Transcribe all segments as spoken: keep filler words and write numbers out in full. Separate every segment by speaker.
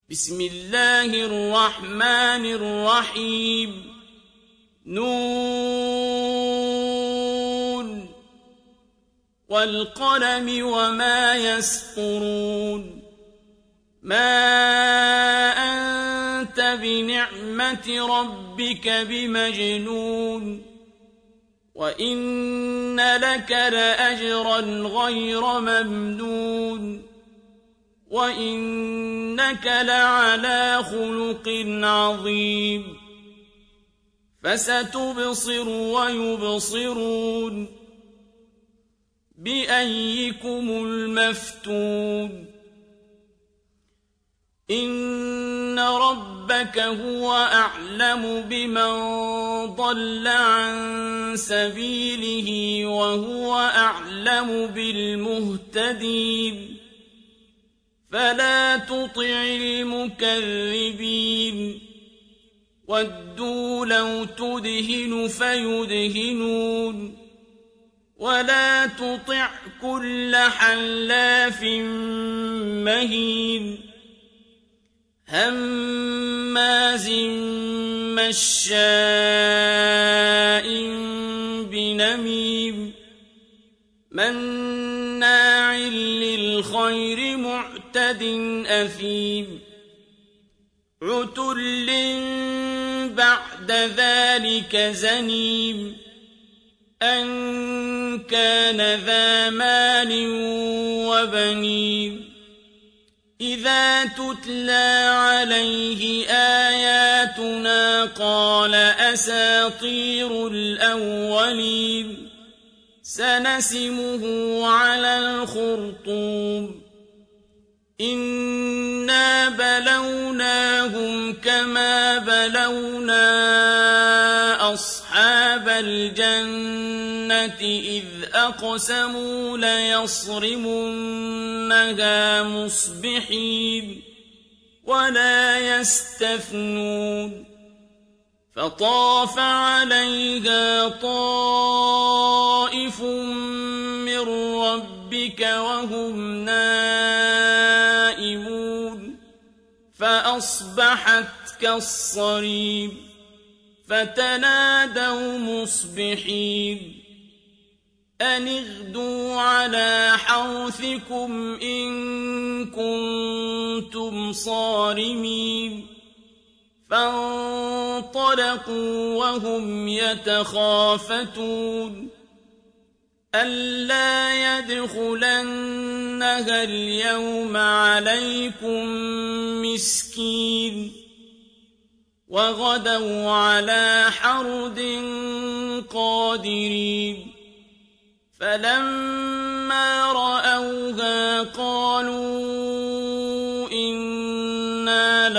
Speaker 1: بسم الله الرحمن الرحيم نون والقلم وما يسطرون ما أنت بنعمة ربك بمجنون وإن لك لأجرا غير ممنون وإنك لعلى خلق عظيم فستبصر ويبصرون بأيكم المفتون إن ربك هو أعلم بمن ضل عن سبيله وهو أعلم بالمهتدين فلا تطع المكذبين ودوا لو تدهن فيدهنون ولا تطع كل حلاف مهين هماز مشاء بنميم مناع للخير معتد أثيم عتل بعد ذلك زنيم أن كان ذا مال وبنين إذا تتلى عليه آياتنا قال أساطير الأولين سنسمه على الخرطوم إنا بلوناهم كما بلونا أصحاب الجنة إذ أقسموا ليصرمنها مصبحين ولا يستثنون فطاف عليها طائف من ربك وهم نائمون فأصبحت كالصريم فتنادوا مصبحين أن اغدوا على حرثكم إن كنتم صارمين فانطلقوا وهم يتخافتون ألا يدخلنها اليوم عليكم مسكين وغدوا على حرد قادرين فلما رأوها قالوا إنا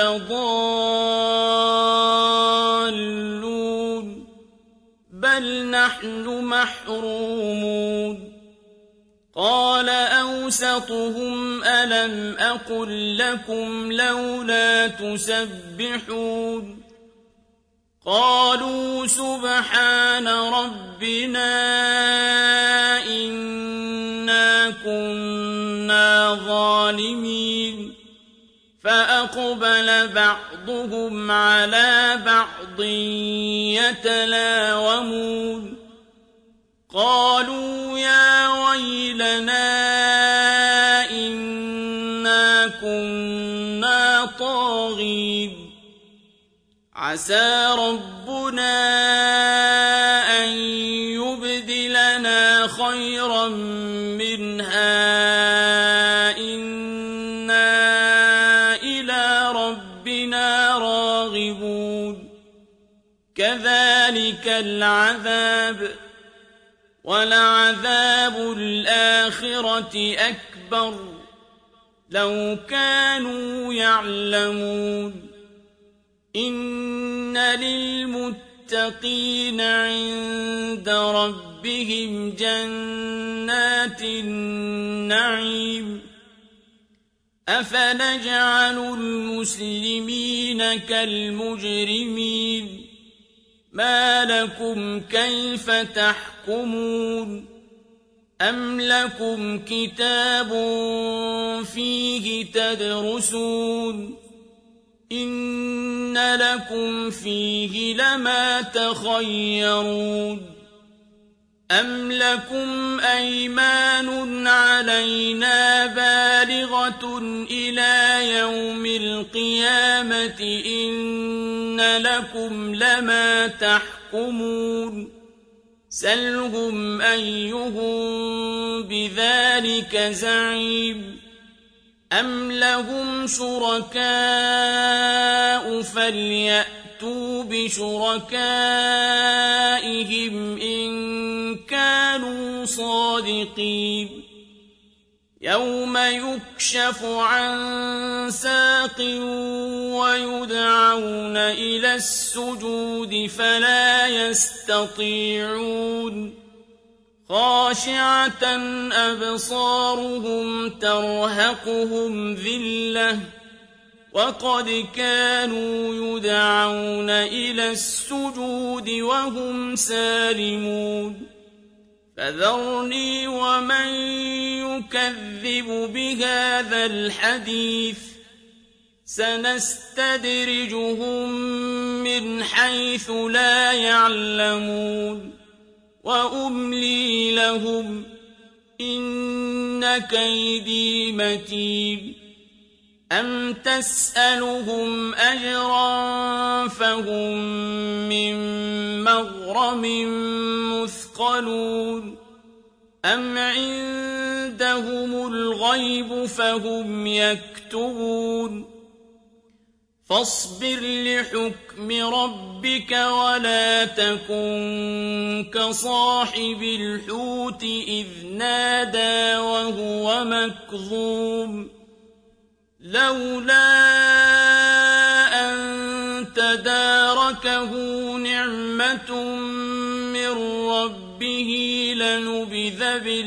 Speaker 1: لضالون بل نحن محرومون قال أوسطهم ألم أقل لكم لولا تسبحون قالوا سبحان ربنا إنا كنا ظالمين فأقبل بعضهم على بعض يتلاومون قالوا يا ويلنا إنا كنا طاغين عسى ربنا أن يبدلنا خيرا منها إنا إلى ربنا راغبون كذلك العذاب ولعذاب الآخرة أكبر لو كانوا يعلمون إن للمتقين عند ربهم جنات النعيم أفنجعل المسلمين كالمجرمين ما لكم كيف تحكمون أم لكم كتاب فيه تدرسون إن لكم فيه لما تخيرون أم لكم أيمان علينا بالغة إلى يوم القيامة إن لكم لما تحكمون سلهم أيهم بذلك زعيم أم لهم شركاء فليأتوا بشركائهم إن كانوا صادقين يوم يكشف عن ساق ويدعون إلى السجود فلا يستطيعون خاشعة أبصارهم ترهقهم ذلة وقد كانوا يدعون إلى السجود وهم سالمون فذرني ومن يكذب بهذا الحديث سنستدرجهم من حيث لا يعلمون وأملي لهم إن كيدي متين أم تسألهم أجرا فهم من مغرم مثقلون أم عندهم الغيب فهم يكتبون فاصبر لحكم ربك ولا تكن كصاحب الحوت إذ نادى وهو مكظوم لولا أن تداركه نعمة من ربه لنبذ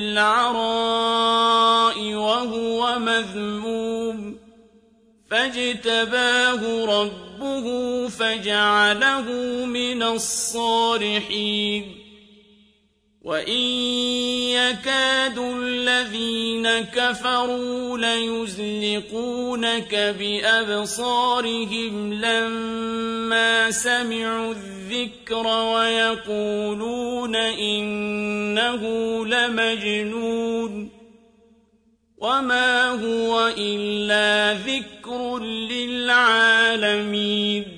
Speaker 1: بالعراء وهو مذموم فاجتباه ربه فجعله من الصالحين وإن يكاد الذين كفروا ليزلقونك بأبصارهم لما سمعوا الذكر ويقولون إنه لمجنون وما هو إلا ذكر للعالمين